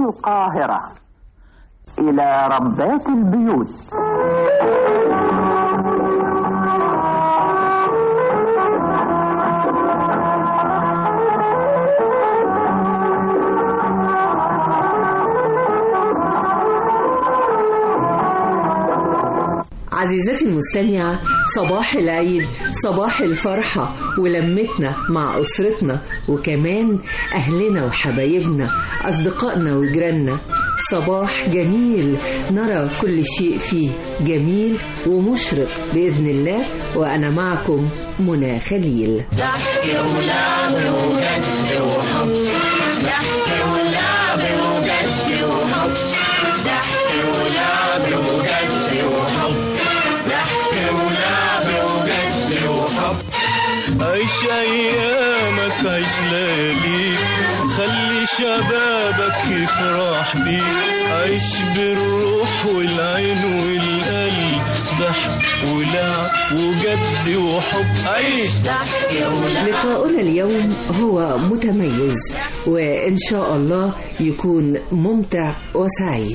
القاهرة إلى ربات البيوت. عزيزتي المستمعة، صباح العيد، صباح الفرحة ولمتنا مع أسرتنا وكمان أهلنا وحبايبنا أصدقائنا وجيراننا. صباح جميل نرى كل شيء فيه جميل ومشرق بإذن الله. وأنا معكم منى خليل. ضحك ولعب وجد وحب، ضحك ولعب وجد وحب، ضحك ولعب وجد وحب، ضحك ولعب وجد وحب. عيش أيامك عيش لياليك، خلي شبابك يفرح بيك، عيش بالروح والعين والقلب، ضحك ولعب وجد وحب. عيش ضحك ولعب. لقاؤنا اليوم هو متميز وإن شاء الله يكون ممتع وسعيد.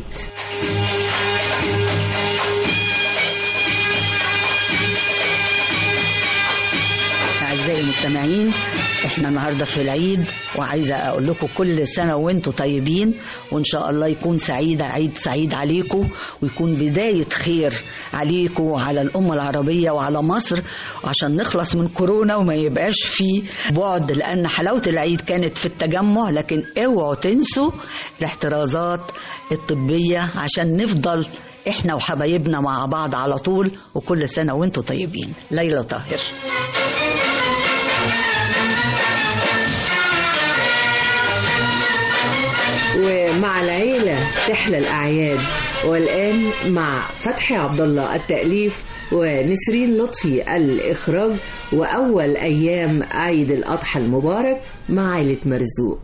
أعزائي المستمعين، احنا النهاردة في العيد، وعايزة أقول لكم كل سنة وانتم طيبين، وإن شاء الله يكون عيد سعيد عليكم، ويكون بداية خير عليكم وعلى الأمة العربية وعلى مصر، عشان نخلص من كورونا وما يبقاش فيه بعد، لأن حلاوة العيد كانت في التجمع، لكن اوعوا تنسوا الاحترازات الطبية عشان نفضل احنا وحبايبنا مع بعض على طول. وكل سنة وانتم طيبين. ليلى طاهر. ومع العيلة تحلى الأعياد. والآن مع فتحي عبد الله التأليف ونسرين لطفي الإخراج، وأول أيام عيد الأضحى المبارك مع عائلة مرزوق.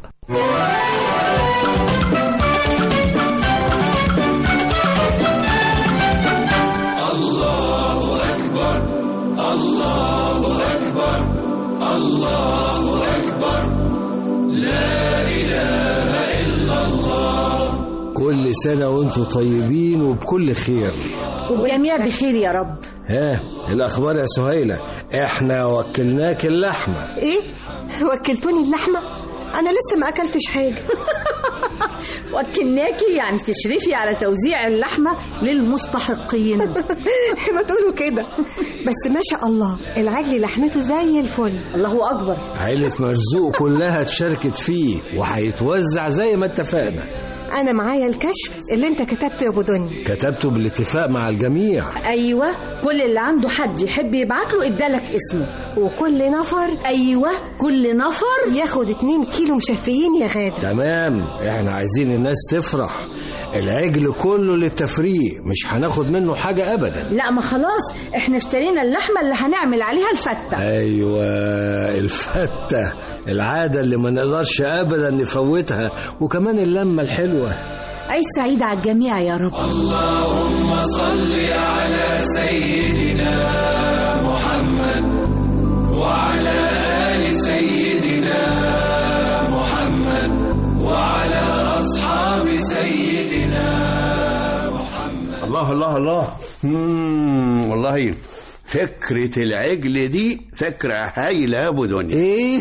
الله أكبر، الله أكبر، الله أكبر، لا إله إلا الله. كل سنة وانتم طيبين وبكل خير، والجميع بخير يا رب. ها الأخبار يا سهيلة؟ احنا وكلناك اللحمة. ايه؟ وكلتوني اللحمة؟ انا لسه ما اكلتش حاجة. وكلناكي يعني تشرفي على توزيع اللحمة للمستحقين. ما تقولوا كده، بس ما شاء الله العجل لحمته زي الفل. الله أكبر. عائلة مرزوق كلها اتشاركت فيه وهيتوزع زي ما اتفقنا. انا معايا الكشف اللي انت كتبته يا ابو دنيا. كتبته بالاتفاق مع الجميع. أيوة، كل اللي عنده حد يحب يبعت له ادالك اسمه، وكل نفر أيوة كل نفر ياخد 2 كيلو مشفيين يا غادة. تمام، احنا عايزين الناس تفرح. العجل كله للتفريق، مش هناخد منه حاجة ابدا. لا، ما خلاص احنا اشترينا اللحمة اللي هنعمل عليها الفتة. ايوه الفتة، العادة اللي ما نقدرش ابدا نفوتها، وكمان اللمة الحلوة. عيد سعيد على الجميع يا رب. اللهم صل على سيدنا محمد وعلى آل سيدنا محمد وعلى أصحاب سيدنا محمد. الله الله الله. والله فكرة العجل دي فكرة هايلة يا ابو دنيا. ايه؟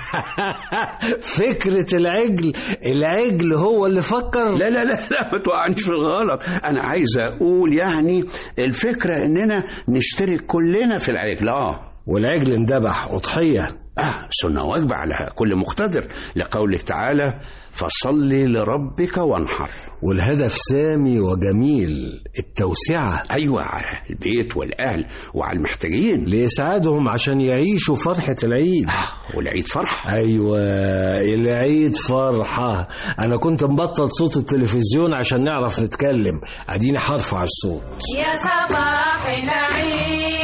فكرة العجل هو اللي فكر؟ لا لا لا لا، ما توقعنيش في الغلط. انا عايز اقول يعني الفكرة اننا نشترك كلنا في العجل. والعجل اندبح أضحية. سنة واجبة على كل مقتدر، لقوله تعالى فصل لربك وانحر. والهدف سامي وجميل، التوسعة. أيوة، على البيت والأهل وعلى المحتاجين، ليسعدهم عشان يعيشوا فرحة العيد. والعيد فرحة. أيوة العيد فرحة. أنا كنت مبطل صوت التلفزيون عشان نعرف نتكلم، أديني حرفع الصوت. يا صباح العيد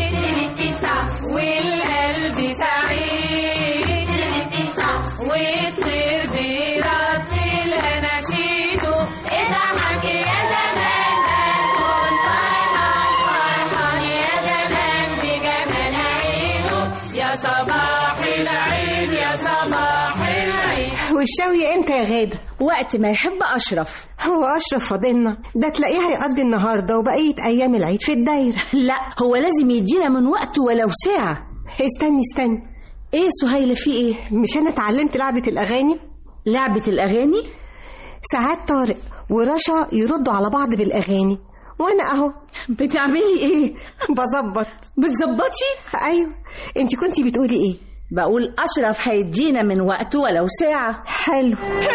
والقلب سعيد، والطير برأس الأناشيد، اضحك يا زمان هنكون فرحان يا زمان بجمال عيده. يا صباح العيد يا صباح العيد. والشوي انت يا غادة، وقت ما يحب أشرف. هو أشرف فاضلنا ده تلاقيه هيقضي النهاردة وبقية أيام العيد في الدايرة. لا، هو لازم يدينا من وقته ولو ساعة. استني ايه سهيلة في ايه؟ مش أنا اتعلمت لعبة الأغاني؟ لعبة الأغاني؟ ساعات طارق ورشا يردوا على بعض بالأغاني وأنا أهو. بتعملي ايه؟ بتظبطي؟ أيوة. انت كنتي بتقولي ايه؟ بقول أشرف هيدينا من وقته ولو ساعة. حلو.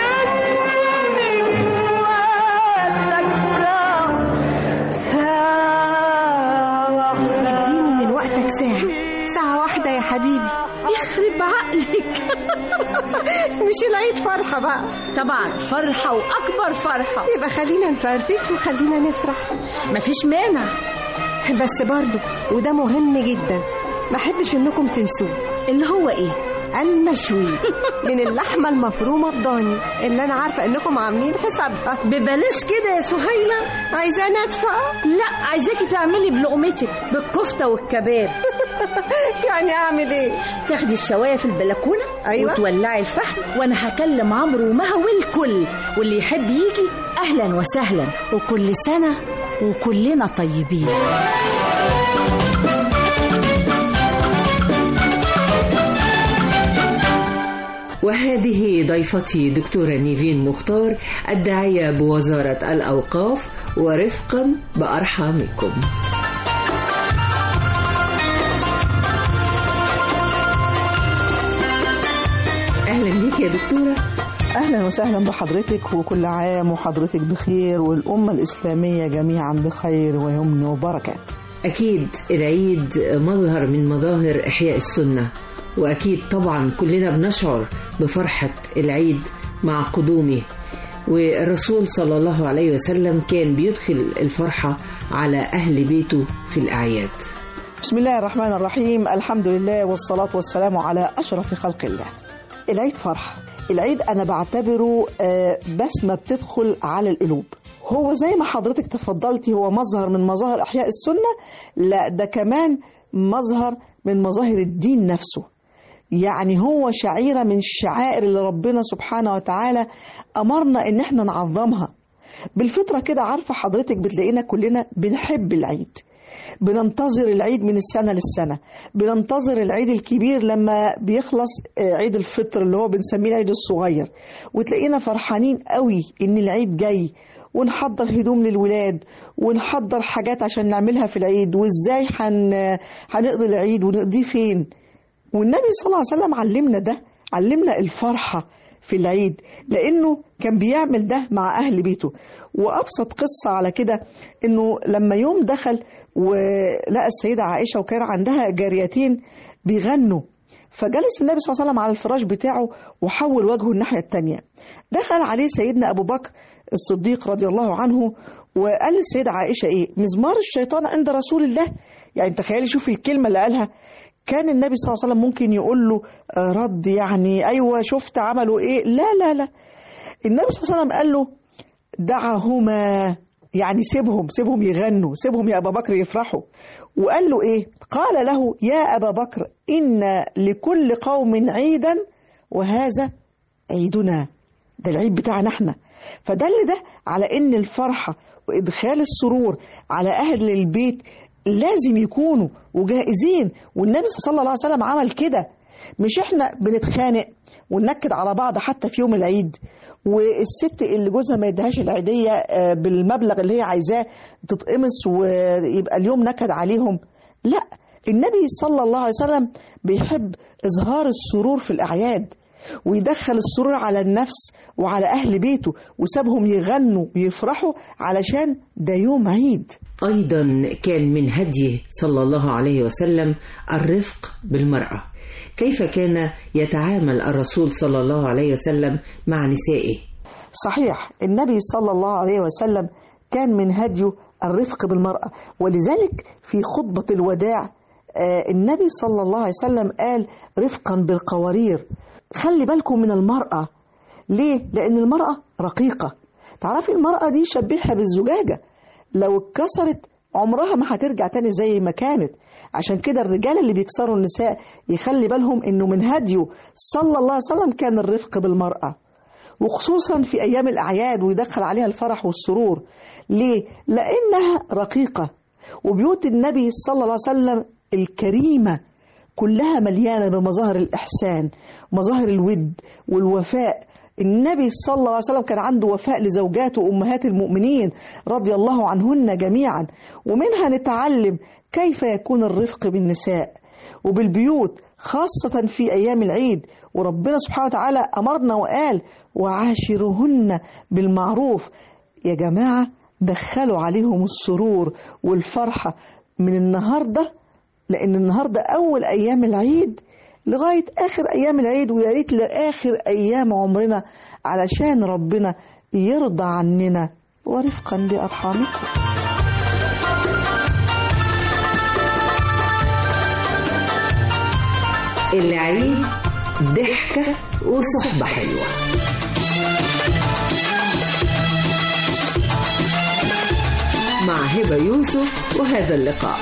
اديني من وقتك ساعة واحدة يا حبيبي. يخرب عقلك. مش العيد فرحة بقى؟ طبعا فرحة وأكبر فرحة. يبقى خلينا نفرفش وخلينا نفرح. مفيش مانع، بس برضو وده مهم جدا ما احبش انكم تنسوه. اللي هو ايه؟ المشوي من اللحمة المفرومة الضاني اللي انا عارفة انكم عاملين حسابها. ببلاش كده يا سهيلة؟ عايزاني ادفع؟ لا، عايزاكي تعملي بلقمتك بالكفتة والكباب. يعني اعمل ايه؟ تاخدي الشواية في البلكونة. أيوة. وتولعي الفحم وانا هكلم عمرو ومها والكل، واللي يحب يجي اهلا وسهلا، وكل سنة وكلنا طيبين. وهذه ضيفتي دكتورة نيفين مختار، الداعية بوزارة الأوقاف، ورفقا بأرحامكم. أهلا بك يا دكتورة. أهلا وسهلا بحضرتك، وكل عام وحضرتك بخير والأمة الإسلامية جميعا بخير ويمن وبركات. أكيد العيد مظهر من مظاهر إحياء السنة، وأكيد طبعا كلنا بنشعر بفرحة العيد مع قدومه، والرسول صلى الله عليه وسلم كان بيدخل الفرحة على أهل بيته في الأعياد. بسم الله الرحمن الرحيم، الحمد لله والصلاة والسلام على أشرف خلق الله. العيد فرحة، العيد أنا بعتبره بسمة بتدخل على القلوب. هو زي ما حضرتك تفضلتي هو مظهر من مظاهر إحياء السنة، لا ده كمان مظهر من مظاهر الدين نفسه. يعني هو شعيرة من الشعائر اللي ربنا سبحانه وتعالى أمرنا إن احنا نعظمها. بالفطرة كده عارفة حضرتك بتلاقينا كلنا بنحب العيد، بننتظر العيد من السنة للسنة، بننتظر العيد الكبير لما بيخلص عيد الفطر اللي هو بنسميه العيد الصغير، وتلاقينا فرحانين قوي إن العيد جاي، ونحضر هدوم للولاد ونحضر حاجات عشان نعملها في العيد، وإزاي هنقضي العيد ونقضيه فين. والنبي صلى الله عليه وسلم علمنا ده، علمنا الفرحة في العيد لأنه كان بيعمل ده مع أهل بيته. وأبسط قصة على كده أنه لما يوم دخل ولقى السيدة عائشة وكان عندها جاريتين بيغنوا، فجلس النبي صلى الله عليه وسلم على الفراش بتاعه وحول وجهه الناحية التانية. دخل عليه سيدنا أبو بكر الصديق رضي الله عنه وقال للسيدة عائشة إيه؟ مزمار الشيطان عند رسول الله. يعني تخيلي شوفي الكلمة اللي قالها. كان النبي صلى الله عليه وسلم ممكن يقول له رد يعني أيوة شفت عملوا إيه؟ لا لا لا، النبي صلى الله عليه وسلم قال له دعهما، يعني سيبهم يغنوا، سيبهم يا أبا بكر يفرحوا. وقال له إيه؟ قال له يا أبا بكر إن لكل قوم عيدا وهذا عيدنا، ده العيد بتاعنا احنا. فدل ده على إن الفرحة وإدخال السرور على أهل البيت لازم يكونوا وجائزين، والنبي صلى الله عليه وسلم عمل كده. مش احنا بنتخانق وننكد على بعض حتى في يوم العيد، والست اللي جوزها ما يدهاش العيدية بالمبلغ اللي هي عايزاه تتقمص ويبقى اليوم نكد عليهم. لا، النبي صلى الله عليه وسلم بيحب إظهار السرور في الأعياد، ويدخل السرور على النفس وعلى أهل بيته، وسابهم يغنوا ويفرحوا علشان ده يوم عيد. أيضا كان من هديه صلى الله عليه وسلم الرفق بالمرأة. كيف كان يتعامل الرسول صلى الله عليه وسلم مع نسائه؟ صحيح، النبي صلى الله عليه وسلم كان من هديه الرفق بالمرأة، ولذلك في خطبة الوداع النبي صلى الله عليه وسلم قال رفقا بالقوارير. خلي بالكم من المرأة. ليه؟ لأن المرأة رقيقة. تعرفي المرأة دي شبيهها بالزجاجة، لو اتكسرت عمرها ما هترجع تاني زي ما كانت. عشان كده الرجال اللي بيكسروا النساء يخلي بالهم انه من هديه صلى الله عليه وسلم كان الرفق بالمرأة. وخصوصا في أيام الأعياد ويدخل عليها الفرح والسرور. ليه؟ لأنها رقيقة، وبيوت النبي صلى الله عليه وسلم الكريمة كلها مليانة بمظاهر الإحسان، مظاهر الود والوفاء. النبي صلى الله عليه وسلم كان عنده وفاء لزوجاته وأمهات المؤمنين رضي الله عنهن جميعا، ومنها نتعلم كيف يكون الرفق بالنساء وبالبيوت خاصة في أيام العيد. وربنا سبحانه وتعالى أمرنا وقال وعاشرهن بالمعروف. يا جماعة دخلوا عليهم السرور والفرحة من النهاردة، لأن النهاردة أول أيام العيد لغاية آخر أيام العيد، ويا ريت لآخر أيام عمرنا علشان ربنا يرضى عننا ورفقا بأرحامكم. العيد ضحكة وصحبة حلوة. مع هبة يوسف وهذا اللقاء.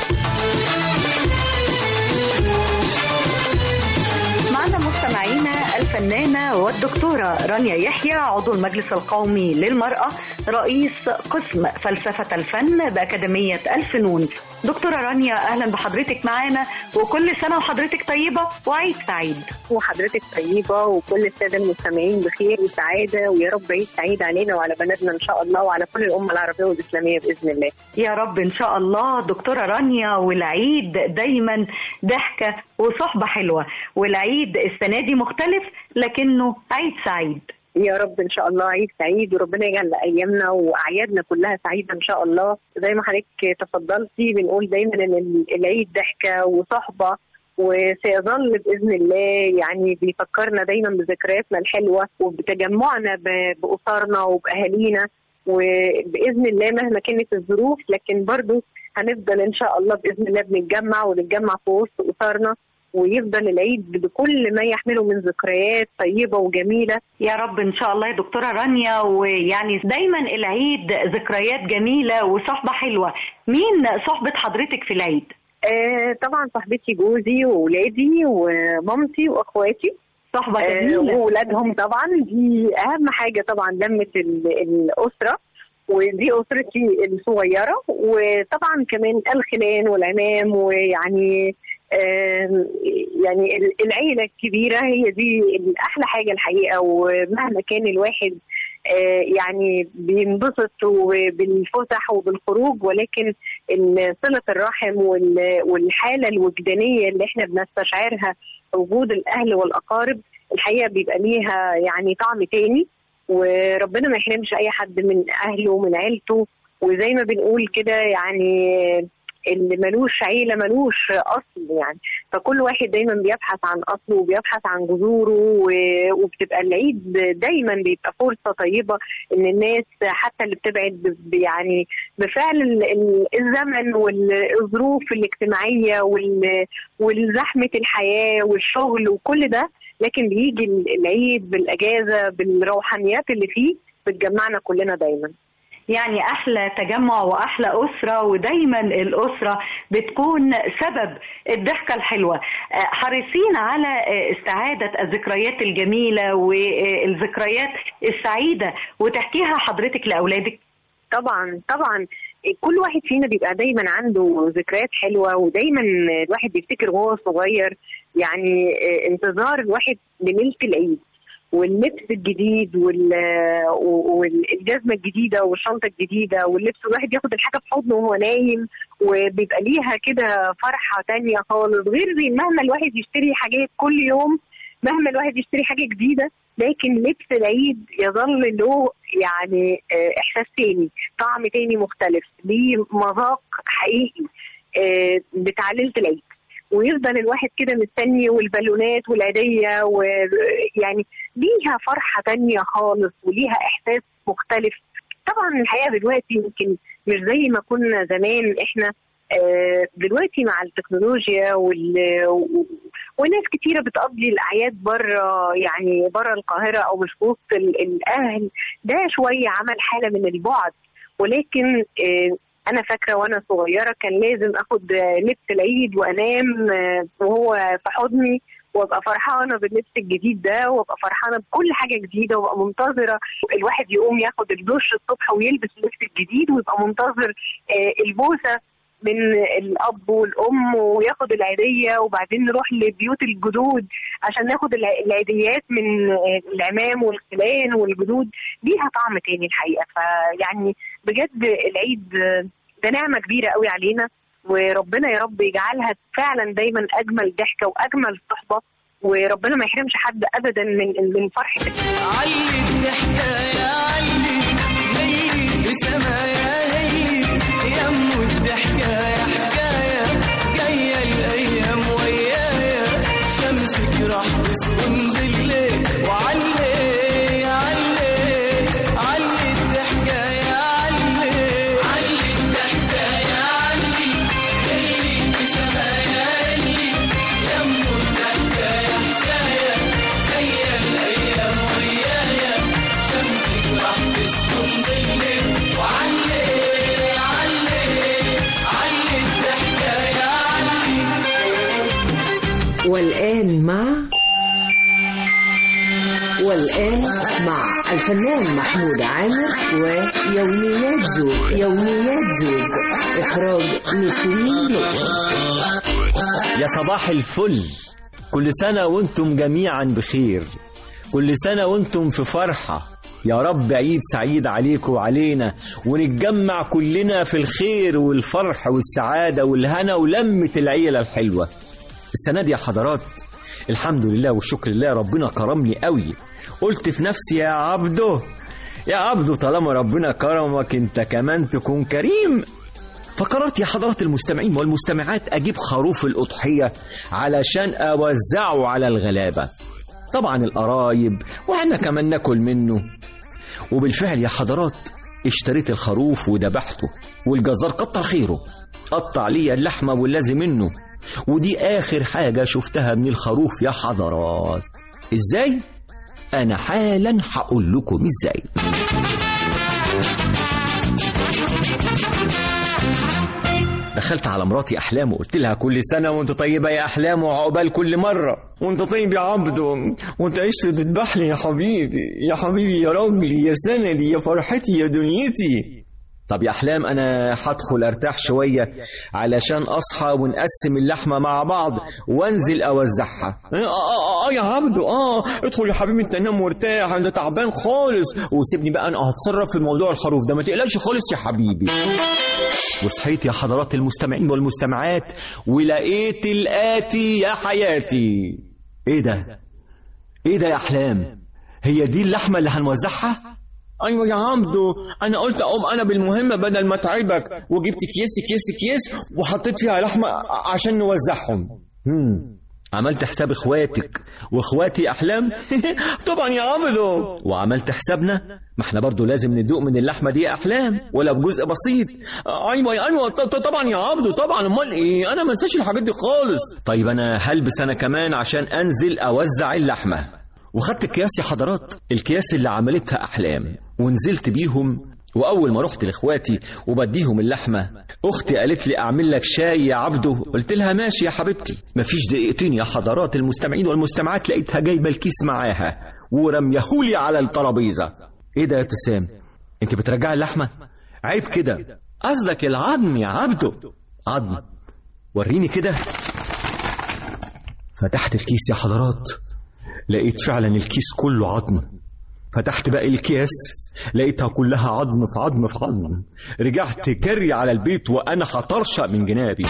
معنا مستمعينا الفنانة والدكتورة رانيا يحيى، عضو المجلس القومي للمرأة، رئيس قسم فلسفة الفن بأكاديمية الفنون. دكتورة رانيا أهلا بحضرتك معانا، وكل سنة وحضرتك طيبة وعيد سعيد. وحضرتك طيبة وكل السادة المستمعين بخير وسعادة، ويا رب عيد سعيد علينا وعلى بناتنا إن شاء الله وعلى كل الأمة العربية والإسلامية بإذن الله. يا رب إن شاء الله دكتورة رانيا. والعيد دايما ضحكة وصحبة حلوة، والعيد السنة دي مختلف لكنه عيد سعيد. يا رب ان شاء الله عيد سعيد، وربنا يجعل ايامنا واعيادنا كلها سعيده ان شاء الله. زي ما حضرتك تفضلتي بنقول دايما ان العيد ضحكه وصحبه، وسيظل باذن الله يعني بيفكرنا دايما بذكرياتنا الحلوه وبتجمعنا باسرنا وباهالينا، وباذن الله مهما كانت الظروف لكن برضو هنفضل ان شاء الله باذن الله ونتجمع في وسط اسرنا، ويفضل العيد بكل ما يحمله من ذكريات طيبة وجميلة. يا رب إن شاء الله يا دكتورة رانيا. ويعني دايما العيد ذكريات جميلة وصحبة حلوة. مين صحبة حضرتك في العيد؟ طبعا صحبتي جوزي وولادي ومامتي وأخواتي. صحبة جميلة. وولادهم طبعا، دي أهم حاجة طبعا لمة الأسرة، ودي أسرتي الصغيرة، وطبعا كمان الخلان والعمام، ويعني يعني العيلة الكبيرة هي دي أحلى حاجة الحقيقة. ومهما كان الواحد يعني بينبسط بالفسح وبالخروج، ولكن صلة الرحم والحالة الوجدانية اللي احنا بنستشعرها وجود الأهل والأقارب الحقيقة بيبقى ليها يعني طعم تاني، وربنا ما يحرمش أي حد من أهله ومن عيلته. وزي ما بنقول كده يعني اللي ملوش عيلة ملوش أصل يعني، فكل واحد دايما بيبحث عن أصله وبيبحث عن جذوره، وبتبقى العيد دايما بيبقى فرصة طيبة إن الناس حتى اللي بتبعد يعني بفعل الزمن والظروف الاجتماعية والزحمة الحياة والشغل وكل ده، لكن بيجي العيد بالأجازة بالروحانيات اللي فيه بتجمعنا كلنا دايما. يعني أحلى تجمع وأحلى أسرة، ودايما الأسرة بتكون سبب الضحكة الحلوة. حريصين على استعادة الذكريات الجميلة والذكريات السعيدة وتحكيها حضرتك لأولادك. طبعا كل واحد فينا بيبقى دايما عنده ذكريات حلوة، ودايما الواحد بيفتكر وهو صغير يعني انتظار الواحد لليلة العيد واللبس الجديد والجزمة الجديدة والشنطة الجديدة واللبس، الواحد ياخد الحاجة في حضنه وهو نايم، وبيبقى ليها كده فرحة تانية خالص. غير مهما الواحد يشتري حاجات كل يوم، مهما الواحد يشتري حاجة جديدة، لكن لبس العيد يظل له يعني إحساس تاني، طعم تاني مختلف، ليه مذاق حقيقي بتاع ليلة العيد. ويفضل الواحد كده مستني، والبالونات والعيدية، ويعني ليها فرحة تانية خالص وليها إحساس مختلف. طبعا الحقيقة دلوقتي يمكن مش زي ما كنا زمان، إحنا دلوقتي مع التكنولوجيا وناس كتيرة بتقضي الأعياد بره، يعني بره القاهرة أو مش في وسط الأهل، ده شوية عمل حالة من البعد. ولكن أنا فاكرة وأنا صغيرة كان لازم أخد لبس العيد وأنام وهو في حضني، وابقى فرحانه باللبس الجديد ده، وابقى فرحانه بكل حاجه جديده، وابقى منتظره الواحد يقوم ياخد الدش الصبح ويلبس اللبس الجديد، ويبقى منتظر البوسه من الاب والام، وياخد العيديه، وبعدين نروح لبيوت الجدود عشان ناخد العيديات من العمام والخلان والجدود. ليها طعم تاني الحقيقه. فيعني بجد العيد ده نعمه كبيره قوي علينا، وربنا يا رب يجعلها فعلا دايما اجمل ضحكه واجمل صحبه، وربنا ما يحرمش حد ابدا من فرحه. علي الضحكه يا علي هي بسمايا هي يم الضحكه يا حكايه جايه الايام ويايا شمسك راح تسكن بالليل وعلي علي علي الضحكه يا علي علي الضحكه يا علي هي بسمايا هي يم الضحكه يا حكايه جايه الايام ويايا شمسك راح تسكن بالليل وعلي علي علي الضحكه يا علي. والآن مع الفنان محمود عامر ويوميات زوج. يوميات زوج إخراج نسرين لطفي. يا صباح الفل، كل سنة وانتم جميعا بخير، كل سنة وانتم في فرحة. يا رب عيد سعيد عليكم وعلينا، ونتجمع كلنا في الخير والفرح والسعادة والهنا ولمة العيلة الحلوة. السنة دي يا حضرات الحمد لله والشكر لله ربنا كرمني قوي. قلت في نفسي يا عبدو طالما ربنا كرمك انت كمان تكون كريم. فقررت يا حضرات المستمعين والمستمعات اجيب خروف الأضحية علشان اوزعه على الغلابة، طبعا القرايب واحنا كمان ناكل منه. وبالفعل يا حضرات اشتريت الخروف وذبحته، والجزار كتر خيره قطع لي اللحمة واللازم منه. ودي آخر حاجة شفتها من الخروف يا حضرات. إزاي؟ أنا حالا هقول لكم إزاي. دخلت على مراتي أحلام وقلت لها كل سنة وانت طيبة يا أحلام، وعقبال كل مرة. وانت طيب يا عبدو، وانت عشت تذبح لي يا حبيبي يا حبيبي يا راجلي يا سندي يا فرحتي يا دنيتي. طب يا أحلام أنا هدخل أرتاح شوية علشان أصحى ونقسم اللحمة مع بعض وانزل أوزعها. يا عبدو ادخل يا حبيبي انت نام وارتاح، أنا تعبان خالص، وسيبني بقى أنا هتصرف في موضوع الخروف ده، ما تقلقش خالص يا حبيبي. وصحيت يا حضرات المستمعين والمستمعات ولقيت الآتي يا حياتي. ايه ده يا أحلام؟ هي دي اللحمة اللي هنوزعها؟ ايوه يا عبدو، انا قلت اقوم انا بالمهمه بدل ما اتعبك، وجبت كيس وحطيت فيها لحمه عشان نوزعهم. عملت حساب اخواتك واخواتي احلام؟ طبعا يا عبدو. وعملت حسابنا، ما احنا برضو لازم ندوق من اللحمه دي يا احلام ولا بجزء بسيط. ايوه طبعا يا عبدو طبعا، امال ايه، انا ما انساش الحاجات دي خالص. طيب انا هلبس انا كمان عشان انزل اوزع اللحمه. وخدت الكياس يا حضرات، الكياس اللي عملتها أحلام، ونزلت بيهم. وأول ما رحت لإخواتي وبديهم اللحمة، أختي قالت لي أعمل لك شاي يا عبدو. قلت لها ماشي يا حبيبتي. مفيش دقيقتين يا حضرات المستمعين والمستمعات لقيتها جايبة الكيس معاها ورميهولي على الترابيزة. إيه ده يا ابتسام، أنت بترجعي اللحمة؟ عيب كده، قصدك العظم يا عبدو. عظم؟ وريني كده. فتحت الكيس يا حضرات، لقيت فعلا الكيس كله عظم. فتحت باقي الكيس لقيتها كلها عظم في عظم في عظم. رجعت جري على البيت وانا هطرشق من جنابي.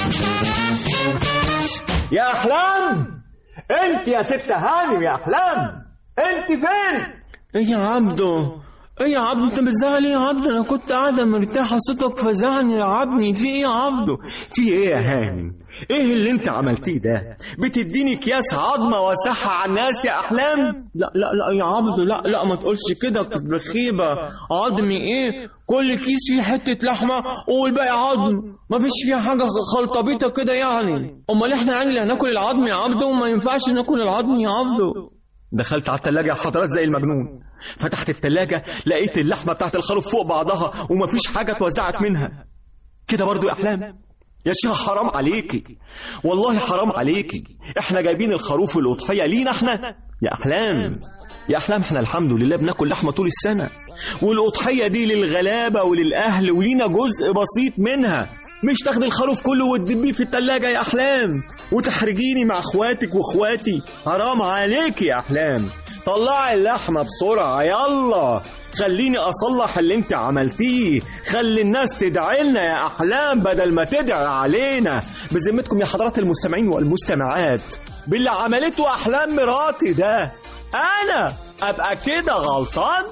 يا احلام، انت يا ست هاني يا احلام، انت فين؟ ايه يا عبدو انت بتزعل ايه يا عبدو؟ انا كنت قاعده مرتاحه، صوتك فزعني يا عبدي. في ايه يا عبدو؟ في ايه يا هاني؟ ايه اللي انت عملتيه ده؟ بتديني اكياس عظمه واسعها على الناس يا احلام؟ لا يا عبدو، لا ما تقولش كده، بخيبه. عظمي ايه؟ كل كيس فيه حته لحمه والباقي عظم، ما فيش فيها حاجه خلطبيطه كده يعني. امال احنا يعني اللي هناكل العظم يا عبدو؟ وما ينفعش ناكل العظم يا عبدو. دخلت على الثلاجه يا حضرات زي المجنون. فتحت الثلاجه لقيت اللحمه بتاعت الخروف فوق بعضها ومفيش حاجه اتوزعت منها. كده برضو يا احلام؟ يا شيخ حرام عليكي، والله حرام عليكي. احنا جايبين الخروف والأضحية لينا احنا يا أحلام. يا أحلام احنا الحمد لله بناكل لحمة طول السنة، والأضحية دي للغلابة وللأهل ولينا جزء بسيط منها. مش تاخدي الخروف كله وتدبيه في التلاجة يا أحلام وتحرجيني مع اخواتك واخواتي. حرام عليك يا أحلام. طلعي اللحمة بسرعة يلا، خليني أصلح اللي انت عملتيه. خلي الناس تدعي لنا يا أحلام بدل ما تدعي علينا. بذمتكم يا حضرات المستمعين والمستمعات، باللي عملته أحلام مراتي ده أنا أبقى كده غلطان؟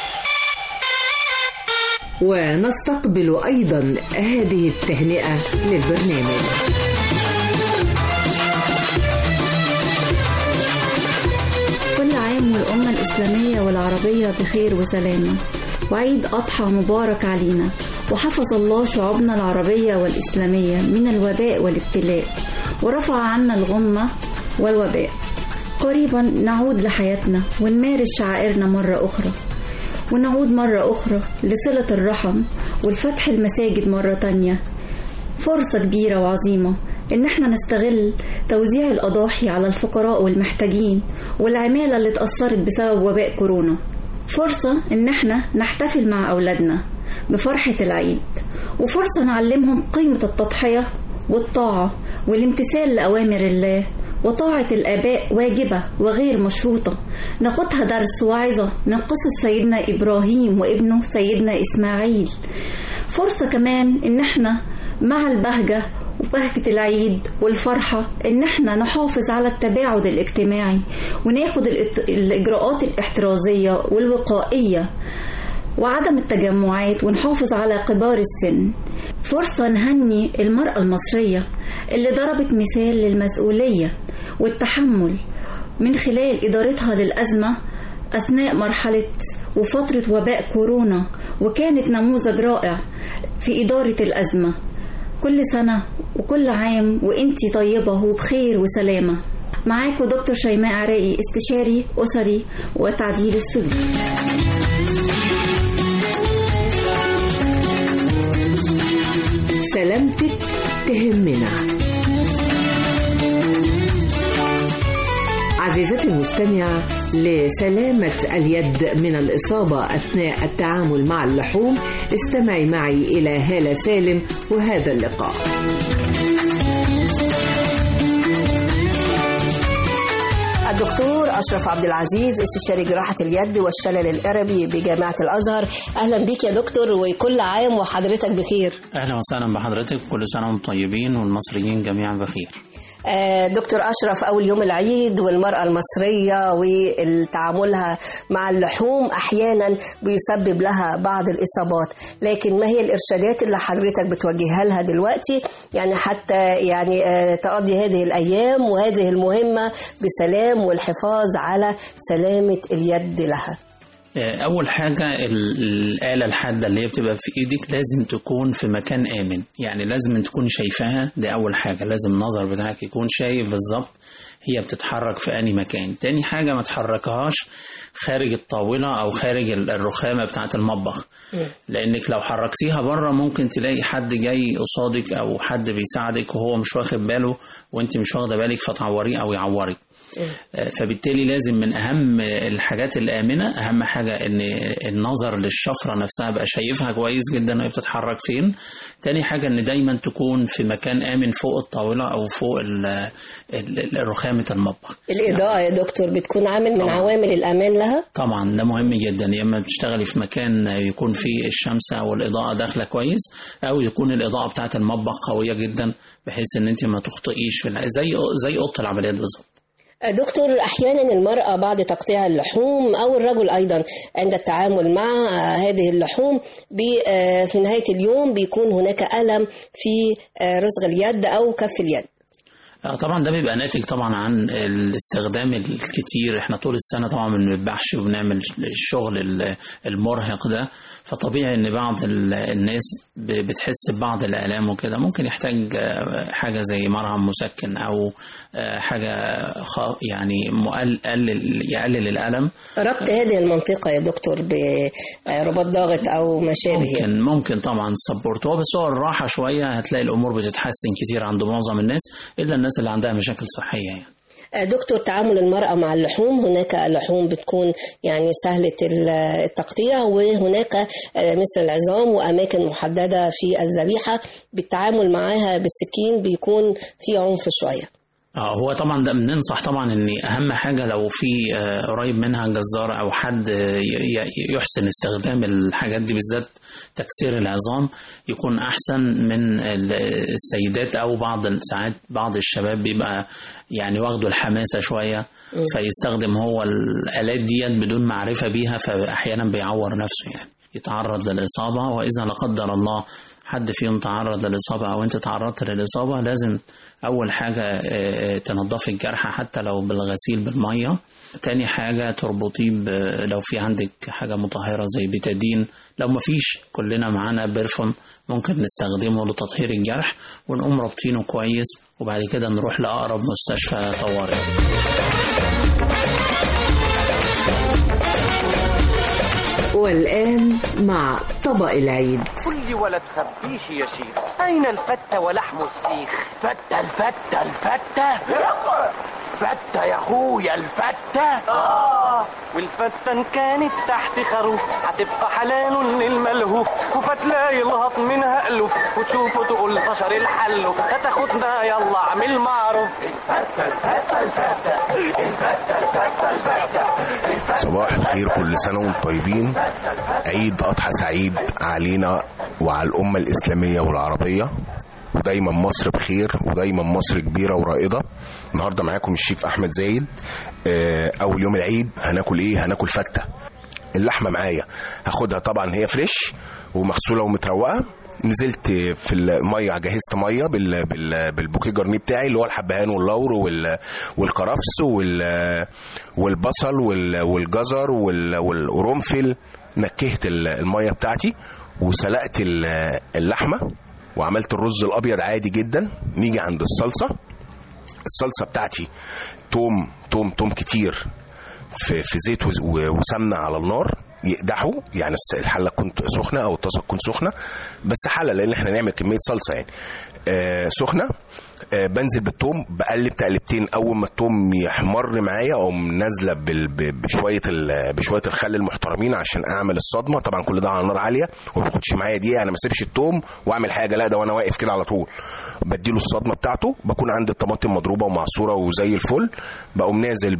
ونستقبل أيضا هذه التهنئة للبرنامج. كل عام والأمة الإسلامية والعربية بخير وسلامة، وعيد أضحى مبارك علينا، وحفظ الله شعوبنا العربية والإسلامية من الوباء والابتلاء، ورفع عنا الغمة والوباء. قريبا نعود لحياتنا ونمارس شعائرنا مرة أخرى، ونعود مرة أخرى لصلة الرحم والفتح المساجد مرة تانية. فرصة كبيرة وعظيمة إن احنا نستغل توزيع الأضاحي على الفقراء والمحتاجين والعمالة اللي اتأثرت بسبب وباء كورونا. فرصة إن احنا نحتفل مع أولادنا بفرحة العيد، وفرصة نعلمهم قيمة التضحية والطاعة والامتثال لأوامر الله. وطاعة الآباء واجبة وغير مشروطة، ناخدها درس وعظة من قصة سيدنا إبراهيم وابنه سيدنا إسماعيل. فرصة كمان إن احنا مع البهجة وبهجة العيد والفرحة إن احنا نحافظ على التباعد الاجتماعي وناخد الإجراءات الاحترازية والوقائية وعدم التجمعات، ونحافظ على كبار السن. فرصة نهني المرأة المصرية اللي ضربت مثال للمسؤولية والتحمل من خلال إدارتها للأزمة أثناء مرحلة وفترة وباء كورونا، وكانت نموذج رائع في إدارة الأزمة. كل سنة وكل عام وإنتي طيبة وبخير وسلامة. معاكم دكتور شيماء عراقي، استشاري أسري وتعديل السلوك. سلامتك تهمنا. عزيزتي المستمعة، لسلامة اليد من الإصابة أثناء التعامل مع اللحوم استمعي معي إلى هالة سالم وهذا اللقاء. الدكتور أشرف عبد العزيز، استشاري جراحة اليد والشلل الإربي بجامعة الأزهر. أهلا بك يا دكتور، وكل عام وحضرتك بخير. أهلا وسهلا بحضرتك، كل سنة وانتم طيبين والمصريين جميعا بخير. دكتور أشرف، أول يوم العيد والمرأة المصرية وتعاملها مع اللحوم أحيانا بيسبب لها بعض الإصابات، لكن ما هي الإرشادات اللي حضرتك بتوجهها لها دلوقتي يعني حتى يعني تقضي هذه الأيام وهذه المهمة بسلام والحفاظ على سلامة اليد لها؟ أول حاجة الآلة الحادة اللي هي بتبقى في إيدك لازم تكون في مكان آمن، يعني لازم تكون شايفاها. دي أول حاجة، لازم النظر بتاعك يكون شايف بالظبط هي بتتحرك في أي مكان. تاني حاجة ما تحركهاش خارج الطاولة أو خارج الرخامة بتاعة المطبخ، لأنك لو حركتيها بره ممكن تلاقي حد جاي قصادك أو حد بيساعدك وهو مش واخد باله وانت مش واخدة بالك فتعوريه أو يعورك. فبالتالي لازم من أهم الحاجات الآمنة، أهم حاجة إن النظر للشفرة نفسها بقى شايفها كويس جدا وهي بتتحرك فين. تاني حاجة إن دايما تكون في مكان آمن فوق الطاولة أو فوق رخامة المطبخ. الإضاءة يا دكتور بتكون عامل من عوامل الأمان لها؟ طبعا ده مهم جدا، يا إما بتشتغلي في مكان يكون فيه الشمس أو الإضاءة داخلة كويس، أو يكون الإضاءة بتاعة المطبخ قوية جدا بحيث إن أنت ما تخطئيش في زي أوضة العمليات بالظبط. دكتور، أحيانا المرأة بعد تقطيع اللحوم أو الرجل أيضا عند التعامل مع هذه اللحوم في نهاية اليوم بيكون هناك ألم في رزغ اليد أو كف اليد. طبعا ده بيبقى ناتج طبعا عن الاستخدام الكتير. احنا طول السنة طبعا ما بنذبحش وبنعمل الشغل المرهق ده، فطبيعي ان بعض الناس بتحس ببعض الآلام وكده. ممكن يحتاج حاجة زي مرهم مسكن او حاجة يعني يقلل الألم. ربط هذه المنطقة يا دكتور برباط ضاغط او ما شابه ممكن طبعا سبورت هو، بس هو الراحة شوية هتلاقي الأمور بتتحسن كتير عند معظم الناس إلا الناس اللي عندها مشاكل صحية يعني. دكتور، تعامل المرأة مع اللحوم، هناك لحوم بتكون يعني سهلة التقطيع، وهناك مثل العظام وأماكن محددة في الذبيحة بالتعامل معها بالسكين بيكون في عنف شوية. هو طبعا ده بننصح طبعا ان اهم حاجه لو في قريب منها جزار او حد يحسن استخدام الحاجات دي، بالذات تكسير العظام، يكون احسن من السيدات او ساعات بعض الشباب بيبقى يعني واخدوا الحماسه شويه فيستخدم هو الالات ديت بدون معرفه بيها، فاحيانا بيعور نفسه يعني يتعرض للاصابه. واذا لا قدر الله حد فيهم تعرض للإصابة أو أنت تعرضت للإصابة، لازم أول حاجة تنظفي الجرح حتى لو بالغسيل بالمية. تاني حاجة تربطيه لو في عندك حاجة مطهرة زي بيتادين. لو مفيش كلنا معانا برفم ممكن نستخدمه لتطهير الجرح، ونقوم رابطينه كويس، وبعد كده نروح لأقرب مستشفى طوارئ. والآن مع طبق العيد. كل ولا تخبيش يا شيخ، أين الفتة ولحم السيخ؟ فتة الفتة الفتة فتة يا أخويا الفتة. والفتة إن كانت تحت خروف هتبقى حلال للملهوف، وفتلاقي الهط منها ألوف، وتشوفه تقول طشر الحلو، هتاخدنا يلا اعمل معروف. الفتة الفتة الفتة الفتة الفتة الفتة. صباح الخير، كل سنة وانتم طيبين. عيد أضحى سعيد علينا وعلى الأمة الإسلامية والعربية، ودايما مصر بخير، ودايما مصر كبيرة ورائدة. النهاردة معاكم الشيف أحمد زايد. أول يوم العيد هناكل إيه؟ هناكل فتة. اللحمة معايا هاخدها طبعا هي فريش ومغسولة ومتروقة. نزلت في المية، جهزت مية بالبوكيه جرنيه بتاعي اللي هو الحبهان واللور والكرفس والبصل والجزر والقرنفل. نكهت المية بتاعتي وسلقت اللحمة وعملت الرز الأبيض عادي جدا. نيجي عند الصلصة بتاعتي توم كتير في زيت وسمنة على النار يقدحوا، يعني الحله كنت سخنه او الطاسه تكون سخنه، بس حله لان احنا نعمل كميه صلصه يعني سخنه. بنزل بالثوم، بقلب تقلبتين. اول ما الثوم يحمر معايا اقوم نازله بشويه الخل المحترمين عشان اعمل الصدمه. طبعا كل ده على نار عاليه وما بياخدش معايا دقيقه. انا ما اسيبش الثوم واعمل حاجه، لا ده وانا واقف كده على طول بديله الصدمه بتاعته. بكون عندي الطماطم مضروبه ومعصوره وزي الفل، بقوم نازل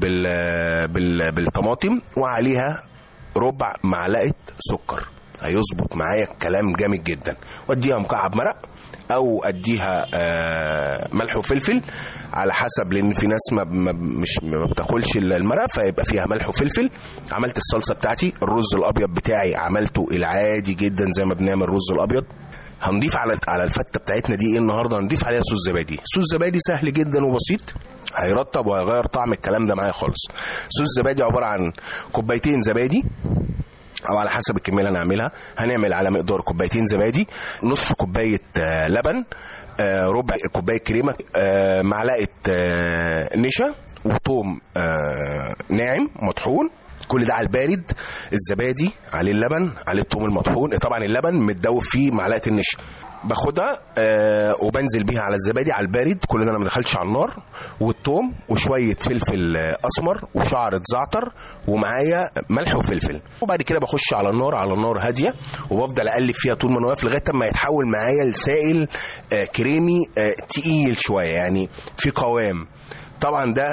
بالطماطم وعليها ربع معلقه سكر. هيظبط معايا الكلام جامد جدا. واديها مكعب مرق او اديها ملح وفلفل على حسب، لان في ناس ما بتاكلش المرق فيبقى فيها ملح وفلفل. عملت الصلصه بتاعتي. الرز الابيض بتاعي عملته العادي جدا زي ما بنعمل الرز الابيض. هنضيف على الفته بتاعتنا دي ايه النهارده؟ هنضيف عليها صوص زبادي. صوص زبادي سهل جدا وبسيط، هيرطب وهيغير طعم الكلام ده معايا خالص. صوص زبادي عباره عن كوبايتين زبادي او على حسب الكميه اللي هنعملها. هنعمل على مقدار كوبايتين زبادي، نصف كوبايه لبن، ربع كوبايه كريمه، معلقه نشا، وثوم ناعم مطحون. كل ده على البارد. الزبادي عليه اللبن عليه الثوم المطحون. طبعا اللبن متدوب فيه معلقه النشا. باخدها وبنزل بيها على الزبادي على البارد. كل ده انا ما دخلتش على النار. والثوم وشويه فلفل اسمر وشعره زعتر ومعايا ملح وفلفل. وبعد كده بخش على النار هاديه وبفضل اقلب فيها طول ما انا واقف لغايه ما يتحول معايا لسائل كريمي تقيل شويه، يعني في قوام. طبعا ده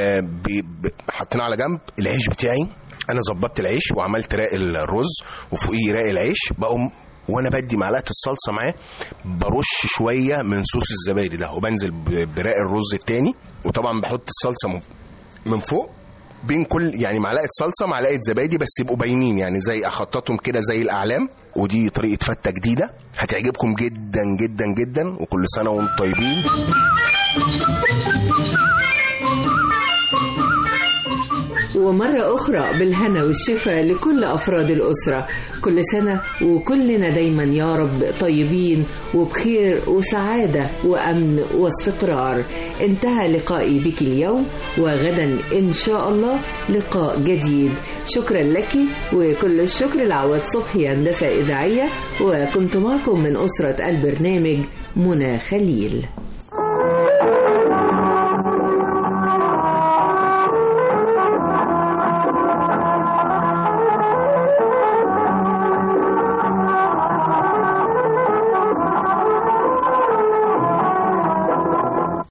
حطيناه على جنب. العيش بتاعي انا ظبطت العيش وعملت راق الرز وفوقيه راق العيش. بقوم وانا بدي معلقه الصلصه معاه برش شويه من صوص الزبادي ده وبنزل براق الرز التاني. وطبعا بحط الصلصه من فوق بين كل يعني معلقه صلصه معلقه زبادي، بس يبقوا باينين يعني زي اخططهم كده زي الاعلام. ودي طريقه فته جديده هتعجبكم جدا جدا جدا، وكل سنه وانتم طيبين. ومرة أخرى بالهنا والشفاء لكل أفراد الأسرة، كل سنة وكلنا دايما يا رب طيبين وبخير وسعادة وأمن واستقرار. انتهى لقائي بك اليوم، وغدا إن شاء الله لقاء جديد. شكرا لك، وكل الشكر لعواد صبحي هندسة إذاعية، وكنت معكم من أسرة البرنامج منى خليل.